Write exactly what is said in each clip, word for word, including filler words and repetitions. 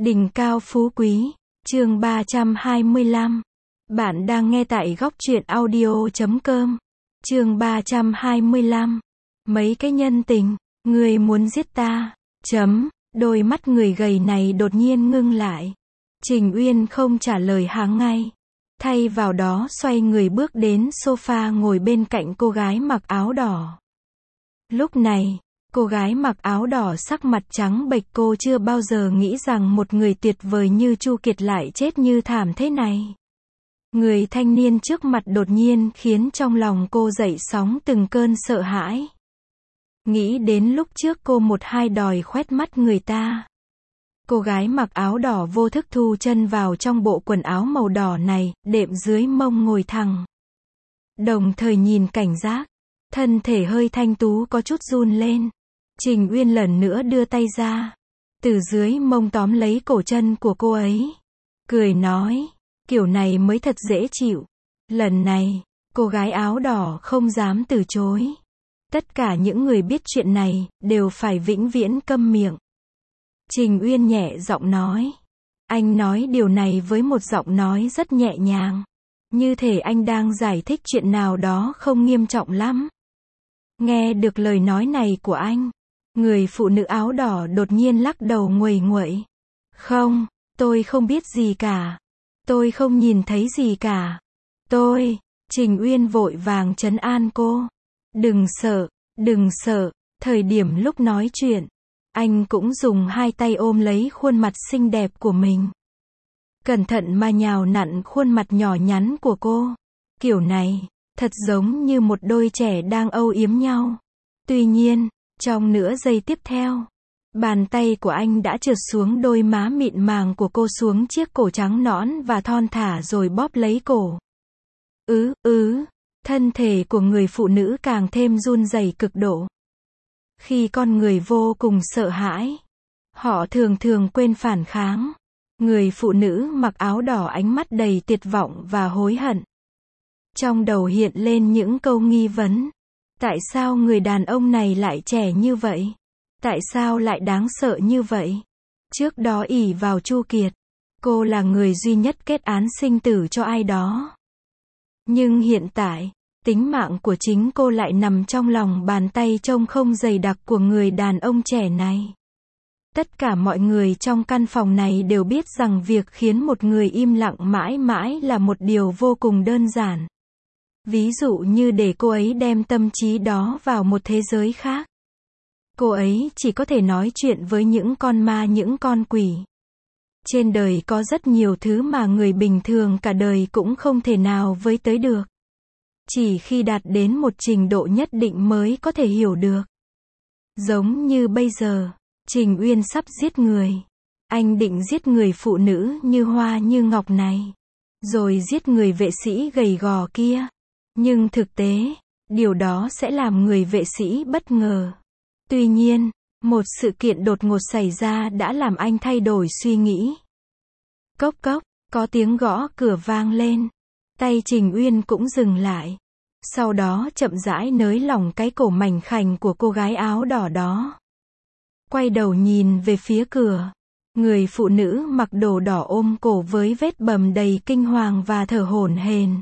Đỉnh cao phú quý, chương ba trăm hai mươi lăm. Bạn đang nghe tại góc truyện audio chấm com. Chương ba trăm hai mươi lăm. Mấy cái nhân tình, người muốn giết ta. Chấm, đôi mắt người gầy này đột nhiên ngưng lại. Trình Uyên không trả lời hắn ngay. Thay vào đó xoay người bước đến sofa ngồi bên cạnh cô gái mặc áo đỏ. Lúc này, cô gái mặc áo đỏ sắc mặt trắng bệch, cô chưa bao giờ nghĩ rằng một người tuyệt vời như Chu Kiệt lại chết như thảm thế này. Người thanh niên trước mặt đột nhiên khiến trong lòng cô dậy sóng từng cơn sợ hãi. Nghĩ đến lúc trước cô một hai đòi khoét mắt người ta. Cô gái mặc áo đỏ vô thức thu chân vào trong bộ quần áo màu đỏ này, đệm dưới mông ngồi thẳng. Đồng thời nhìn cảnh giác, thân thể hơi thanh tú có chút run lên. Trình Uyên lần nữa đưa tay ra, từ dưới mông tóm lấy cổ chân của cô ấy. Cười nói, kiểu này mới thật dễ chịu. Lần này, cô gái áo đỏ không dám từ chối. Tất cả những người biết chuyện này, đều phải vĩnh viễn câm miệng. Trình Uyên nhẹ giọng nói. Anh nói điều này với một giọng nói rất nhẹ nhàng. Như thể anh đang giải thích chuyện nào đó không nghiêm trọng lắm. Nghe được lời nói này của anh, người phụ nữ áo đỏ đột nhiên lắc đầu nguầy nguậy. Không, tôi không biết gì cả. Tôi không nhìn thấy gì cả. Tôi, Trình Uyên vội vàng trấn an cô. Đừng sợ, đừng sợ. Thời điểm lúc nói chuyện, anh cũng dùng hai tay ôm lấy khuôn mặt xinh đẹp của mình. Cẩn thận mà nhào nặn khuôn mặt nhỏ nhắn của cô. Kiểu này, thật giống như một đôi trẻ đang âu yếm nhau. Tuy nhiên, trong nửa giây tiếp theo, bàn tay của anh đã trượt xuống đôi má mịn màng của cô, xuống chiếc cổ trắng nõn và thon thả rồi bóp lấy cổ. Ứ, ứ, thân thể của người phụ nữ càng thêm run rẩy cực độ. Khi con người vô cùng sợ hãi, họ thường thường quên phản kháng. Người phụ nữ mặc áo đỏ ánh mắt đầy tuyệt vọng và hối hận. Trong đầu hiện lên những câu nghi vấn. Tại sao người đàn ông này lại trẻ như vậy? Tại sao lại đáng sợ như vậy? Trước đó ỷ vào Chu Kiệt, cô là người duy nhất kết án sinh tử cho ai đó. Nhưng hiện tại, tính mạng của chính cô lại nằm trong lòng bàn tay trông không dày đặc của người đàn ông trẻ này. Tất cả mọi người trong căn phòng này đều biết rằng việc khiến một người im lặng mãi mãi là một điều vô cùng đơn giản. Ví dụ như để cô ấy đem tâm trí đó vào một thế giới khác. Cô ấy chỉ có thể nói chuyện với những con ma, những con quỷ. Trên đời có rất nhiều thứ mà người bình thường cả đời cũng không thể nào với tới được. Chỉ khi đạt đến một trình độ nhất định mới có thể hiểu được. Giống như bây giờ, Trình Uyên sắp giết người. Anh định giết người phụ nữ như hoa như ngọc này. Rồi giết người vệ sĩ gầy gò kia. Nhưng thực tế, điều đó sẽ làm người vệ sĩ bất ngờ. Tuy nhiên, một sự kiện đột ngột xảy ra đã làm anh thay đổi suy nghĩ. Cốc cốc, có tiếng gõ cửa vang lên. Tay Trình Uyên cũng dừng lại. Sau đó chậm rãi nới lỏng cái cổ mảnh khảnh của cô gái áo đỏ đó. Quay đầu nhìn về phía cửa. Người phụ nữ mặc đồ đỏ ôm cổ với vết bầm đầy kinh hoàng và thở hổn hển.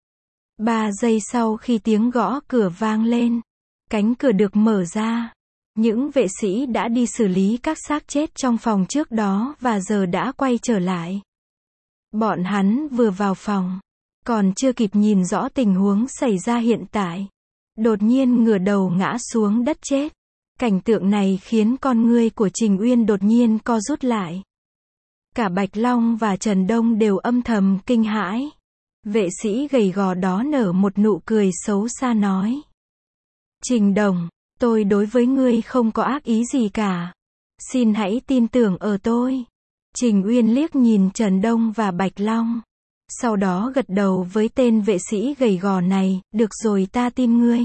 Ba giây sau khi tiếng gõ cửa vang lên, cánh cửa được mở ra. Những vệ sĩ đã đi xử lý các xác chết trong phòng trước đó và giờ đã quay trở lại. Bọn hắn vừa vào phòng, còn chưa kịp nhìn rõ tình huống xảy ra hiện tại, đột nhiên ngửa đầu ngã xuống đất chết. Cảnh tượng này khiến con ngươi của Trình Uyên đột nhiên co rút lại. Cả Bạch Long và Trần Đông đều âm thầm kinh hãi. Vệ sĩ gầy gò đó nở một nụ cười xấu xa nói. Trình Đồng, tôi đối với ngươi không có ác ý gì cả. Xin hãy tin tưởng ở tôi. Trình Uyên liếc nhìn Trần Đông và Bạch Long. Sau đó gật đầu với tên vệ sĩ gầy gò này, được rồi, ta tin ngươi.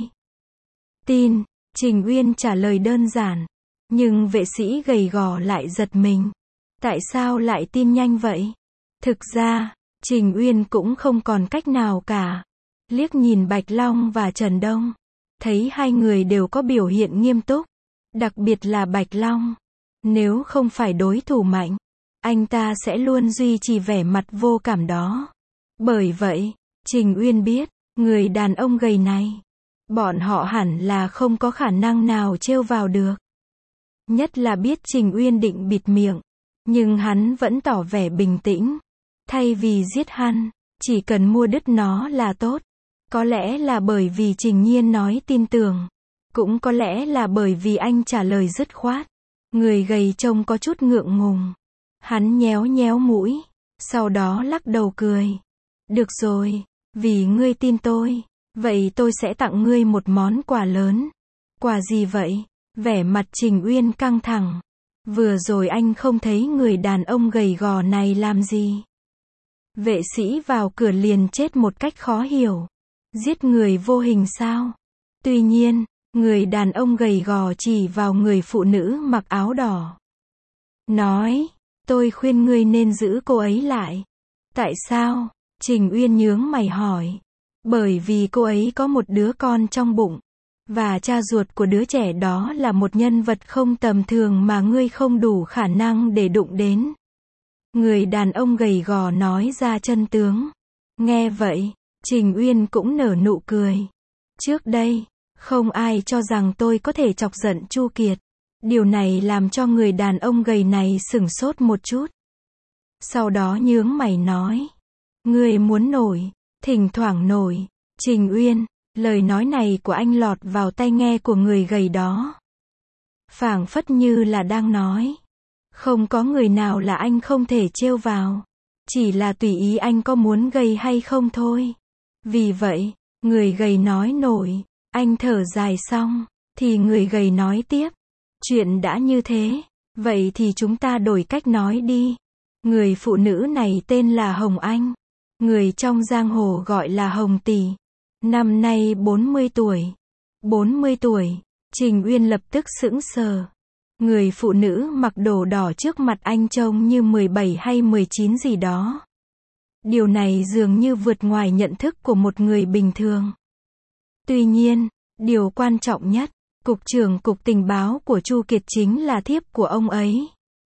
Tin, Trình Uyên trả lời đơn giản. Nhưng vệ sĩ gầy gò lại giật mình. Tại sao lại tin nhanh vậy? Thực ra, Trình Uyên cũng không còn cách nào cả. Liếc nhìn Bạch Long và Trần Đông, thấy hai người đều có biểu hiện nghiêm túc. Đặc biệt là Bạch Long. Nếu không phải đối thủ mạnh, anh ta sẽ luôn duy trì vẻ mặt vô cảm đó. Bởi vậy, Trình Uyên biết, người đàn ông gầy này, bọn họ hẳn là không có khả năng nào trêu vào được. Nhất là biết Trình Uyên định bịt miệng, nhưng hắn vẫn tỏ vẻ bình tĩnh. Thay vì giết hắn, chỉ cần mua đứt nó là tốt. Có lẽ là bởi vì Trình Nhiên nói tin tưởng. Cũng có lẽ là bởi vì anh trả lời dứt khoát. Người gầy trông có chút ngượng ngùng. Hắn nhéo nhéo mũi, sau đó lắc đầu cười. Được rồi, vì ngươi tin tôi, vậy tôi sẽ tặng ngươi một món quà lớn. Quà gì vậy? Vẻ mặt Trình Uyên căng thẳng. Vừa rồi anh không thấy người đàn ông gầy gò này làm gì. Vệ sĩ vào cửa liền chết một cách khó hiểu. Giết người vô hình sao? Tuy nhiên, người đàn ông gầy gò chỉ vào người phụ nữ mặc áo đỏ. Nói, tôi khuyên ngươi nên giữ cô ấy lại. Tại sao? Trình Uyên nhướng mày hỏi. Bởi vì cô ấy có một đứa con trong bụng. Và cha ruột của đứa trẻ đó là một nhân vật không tầm thường mà ngươi không đủ khả năng để đụng đến. Người đàn ông gầy gò nói ra chân tướng. Nghe vậy, Trình Uyên cũng nở nụ cười. Trước đây, không ai cho rằng tôi có thể chọc giận Chu Kiệt. Điều này làm cho người đàn ông gầy này sửng sốt một chút. Sau đó nhướng mày nói. Ngươi muốn nổi, thỉnh thoảng nổi. Trình Uyên, lời nói này của anh lọt vào tai nghe của người gầy đó. Phảng phất như là đang nói. Không có người nào là anh không thể trêu vào. Chỉ là tùy ý anh có muốn gầy hay không thôi. Vì vậy, người gầy nói nổi. Anh thở dài xong, thì người gầy nói tiếp. Chuyện đã như thế, vậy thì chúng ta đổi cách nói đi. Người phụ nữ này tên là Hồng Anh. Người trong giang hồ gọi là Hồng Tỷ. Năm nay bốn mươi tuổi. bốn mươi tuổi, Trình Uyên lập tức sững sờ. Người phụ nữ mặc đồ đỏ trước mặt anh trông như mười bảy hay mười chín gì đó. Điều này dường như vượt ngoài nhận thức của một người bình thường. Tuy nhiên, điều quan trọng nhất, Cục trưởng Cục Tình báo của Chu Kiệt chính là thiếp của ông ấy.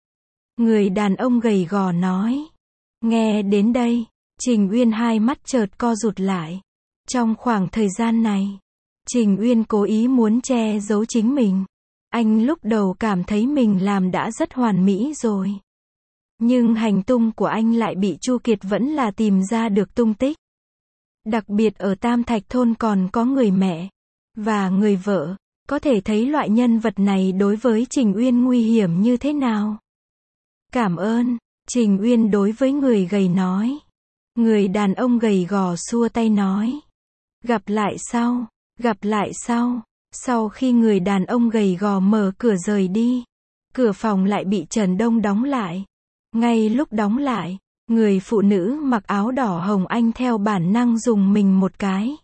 Người đàn ông gầy gò nói. Nghe đến đây, Trình Uyên hai mắt chợt co rụt lại. Trong khoảng thời gian này, Trình Uyên cố ý muốn che giấu chính mình. Anh lúc đầu cảm thấy mình làm đã rất hoàn mỹ rồi. Nhưng hành tung của anh lại bị Chu Kiệt vẫn là tìm ra được tung tích. Đặc biệt ở Tam Thạch Thôn còn có người mẹ và người vợ. Có thể thấy loại nhân vật này đối với Trình Uyên nguy hiểm như thế nào. Cảm ơn, Trình Uyên đối với người gầy nói. Người đàn ông gầy gò xua tay nói. Gặp lại sau, gặp lại sau. Sau khi người đàn ông gầy gò mở cửa rời đi, cửa phòng lại bị Trần Đông đóng lại. Ngay lúc đóng lại, người phụ nữ mặc áo đỏ Hồng Anh theo bản năng dùng mình một cái.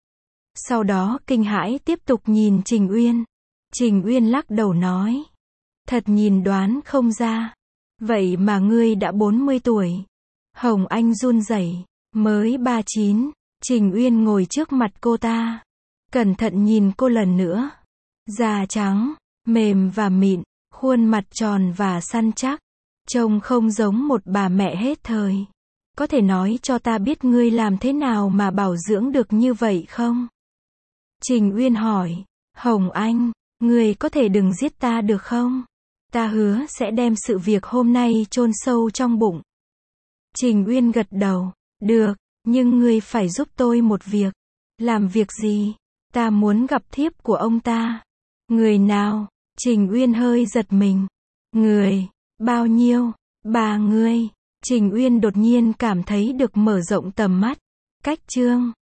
Sau đó kinh hãi tiếp tục nhìn Trình Uyên. Trình Uyên lắc đầu nói. Thật nhìn đoán không ra. Vậy mà ngươi đã bốn mươi tuổi. Hồng Anh run rẩy. Mới ba mươi chín. Trình Uyên ngồi trước mặt cô ta. Cẩn thận nhìn cô lần nữa. Da trắng, mềm và mịn, khuôn mặt tròn và săn chắc. Trông không giống một bà mẹ hết thời. Có thể nói cho ta biết ngươi làm thế nào mà bảo dưỡng được như vậy không? Trình Uyên hỏi. Hồng Anh, ngươi có thể đừng giết ta được không? Ta hứa sẽ đem sự việc hôm nay chôn sâu trong bụng. Trình Uyên gật đầu. Được, nhưng ngươi phải giúp tôi một việc. Làm việc gì? Ta muốn gặp thiếp của ông ta. Người nào? Trình Uyên hơi giật mình. Người? Bao nhiêu? Ba người. Trình Uyên đột nhiên cảm thấy được mở rộng tầm mắt. Cách chương